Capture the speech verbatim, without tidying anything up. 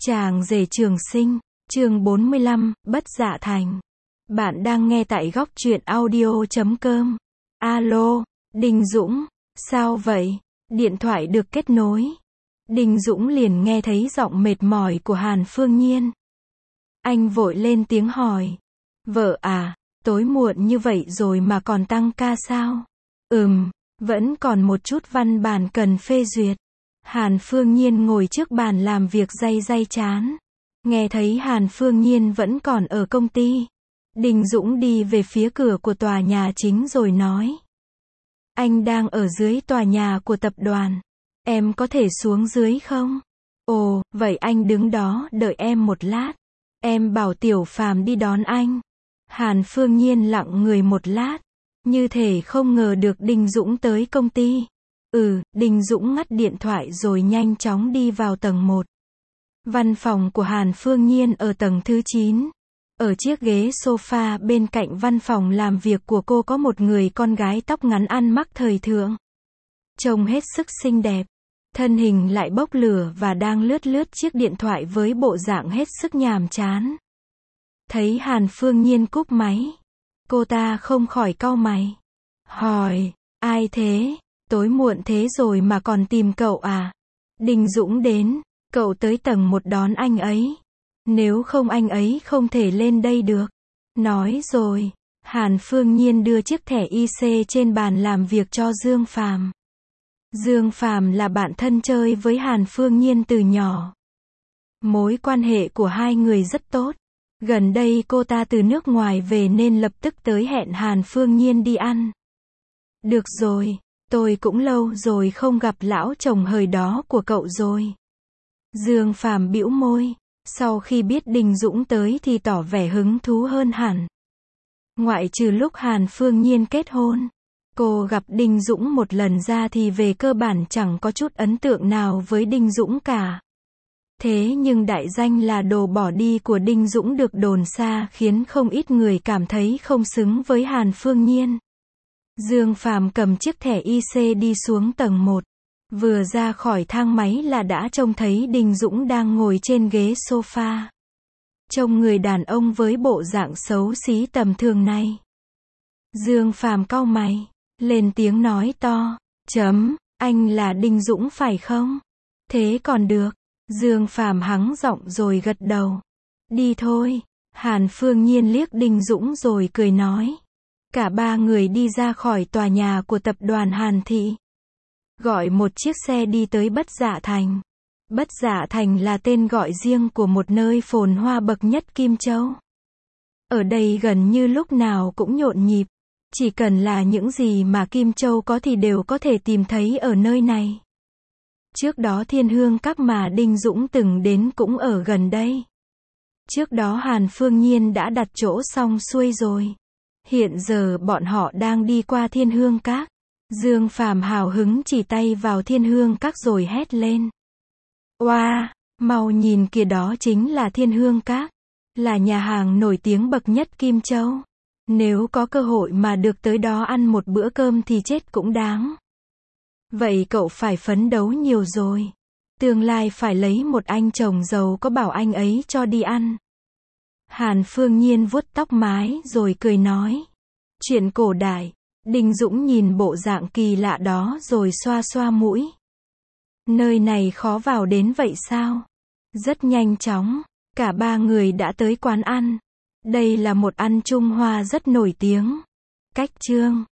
Chàng rể trường sinh, chương bốn mươi lăm, bất dạ thành. Bạn đang nghe tại góc truyện audio chấm com. Alo, Đình Dũng, sao vậy? Điện thoại được kết nối. Đình Dũng liền nghe thấy giọng mệt mỏi của Hàn Phương Nhiên. Anh vội lên tiếng hỏi. Vợ à, tối muộn như vậy rồi mà còn tăng ca sao? Ừm, vẫn còn một chút văn bản cần phê duyệt. Hàn Phương Nhiên ngồi trước bàn làm việc day day chán. Nghe thấy Hàn Phương Nhiên vẫn còn ở công ty. Đình Dũng đi về phía cửa của tòa nhà chính rồi nói. Anh đang ở dưới tòa nhà của tập đoàn. Em có thể xuống dưới không? Ồ, vậy anh đứng đó đợi em một lát. Em bảo Tiểu Phàm đi đón anh. Hàn Phương Nhiên lặng người một lát. Như thể không ngờ được Đình Dũng tới công ty. Ừ, Đình Dũng ngắt điện thoại rồi nhanh chóng đi vào tầng một. Văn phòng của Hàn Phương Nhiên ở tầng thứ chín. Ở chiếc ghế sofa bên cạnh văn phòng làm việc của cô có một người con gái tóc ngắn ăn mặc thời thượng. Trông hết sức xinh đẹp. Thân hình lại bốc lửa và đang lướt lướt chiếc điện thoại với bộ dạng hết sức nhàm chán. Thấy Hàn Phương Nhiên cúp máy. Cô ta không khỏi cau mày. Hỏi, ai thế? Tối muộn thế rồi mà còn tìm cậu à? Đình Dũng đến, cậu tới tầng một đón anh ấy. Nếu không anh ấy không thể lên đây được. Nói rồi, Hàn Phương Nhiên đưa chiếc thẻ i xê trên bàn làm việc cho Dương Phàm. Dương Phàm là bạn thân chơi với Hàn Phương Nhiên từ nhỏ. Mối quan hệ của hai người rất tốt. Gần đây cô ta từ nước ngoài về nên lập tức tới hẹn Hàn Phương Nhiên đi ăn. Được rồi, tôi cũng lâu rồi không gặp lão chồng hời đó của cậu rồi. Dương Phàm bĩu môi, sau khi biết Đình Dũng tới thì tỏ vẻ hứng thú hơn hẳn. Ngoại trừ lúc Hàn Phương Nhiên kết hôn, cô gặp Đình Dũng một lần ra thì về cơ bản chẳng có chút ấn tượng nào với Đình Dũng cả. Thế nhưng đại danh là đồ bỏ đi của Đình Dũng được đồn xa khiến không ít người cảm thấy không xứng với Hàn Phương Nhiên. Dương Phàm cầm chiếc thẻ i xê đi xuống tầng một. Vừa ra khỏi thang máy là đã trông thấy Đình Dũng đang ngồi trên ghế sofa. Trông người đàn ông với bộ dạng xấu xí tầm thường này. Dương Phàm cau mày, lên tiếng nói to. Chấm, anh là Đình Dũng phải không? Thế còn được. Dương Phàm hắng giọng rồi gật đầu. Đi thôi. Hàn Phương Nhiên liếc Đình Dũng rồi cười nói. Cả ba người đi ra khỏi tòa nhà của tập đoàn Hàn Thị. Gọi một chiếc xe đi tới Bất Dạ Thành. Bất Dạ Thành là tên gọi riêng của một nơi phồn hoa bậc nhất Kim Châu. Ở đây gần như lúc nào cũng nhộn nhịp. Chỉ cần là những gì mà Kim Châu có thì đều có thể tìm thấy ở nơi này. Trước đó Thiên Hương Các mà Đình Dũng từng đến cũng ở gần đây. Trước đó Hàn Phương Nhiên đã đặt chỗ xong xuôi rồi. Hiện giờ bọn họ đang đi qua Thiên Hương Các. Dương Phàm hào hứng chỉ tay vào Thiên Hương Các rồi hét lên. Oa, wow, mau nhìn kìa, đó chính là Thiên Hương Các. Là nhà hàng nổi tiếng bậc nhất Kim Châu. Nếu có cơ hội mà được tới đó ăn một bữa cơm thì chết cũng đáng. Vậy cậu phải phấn đấu nhiều rồi. Tương lai phải lấy một anh chồng giàu có bảo anh ấy cho đi ăn. Hàn Phương Nhiên vuốt tóc mái rồi cười nói. Chuyện cổ đại. Đình Dũng nhìn bộ dạng kỳ lạ đó rồi xoa xoa mũi. Nơi này khó vào đến vậy sao? Rất nhanh chóng, cả ba người đã tới quán ăn. Đây là một ăn Trung Hoa rất nổi tiếng. Cách Trương.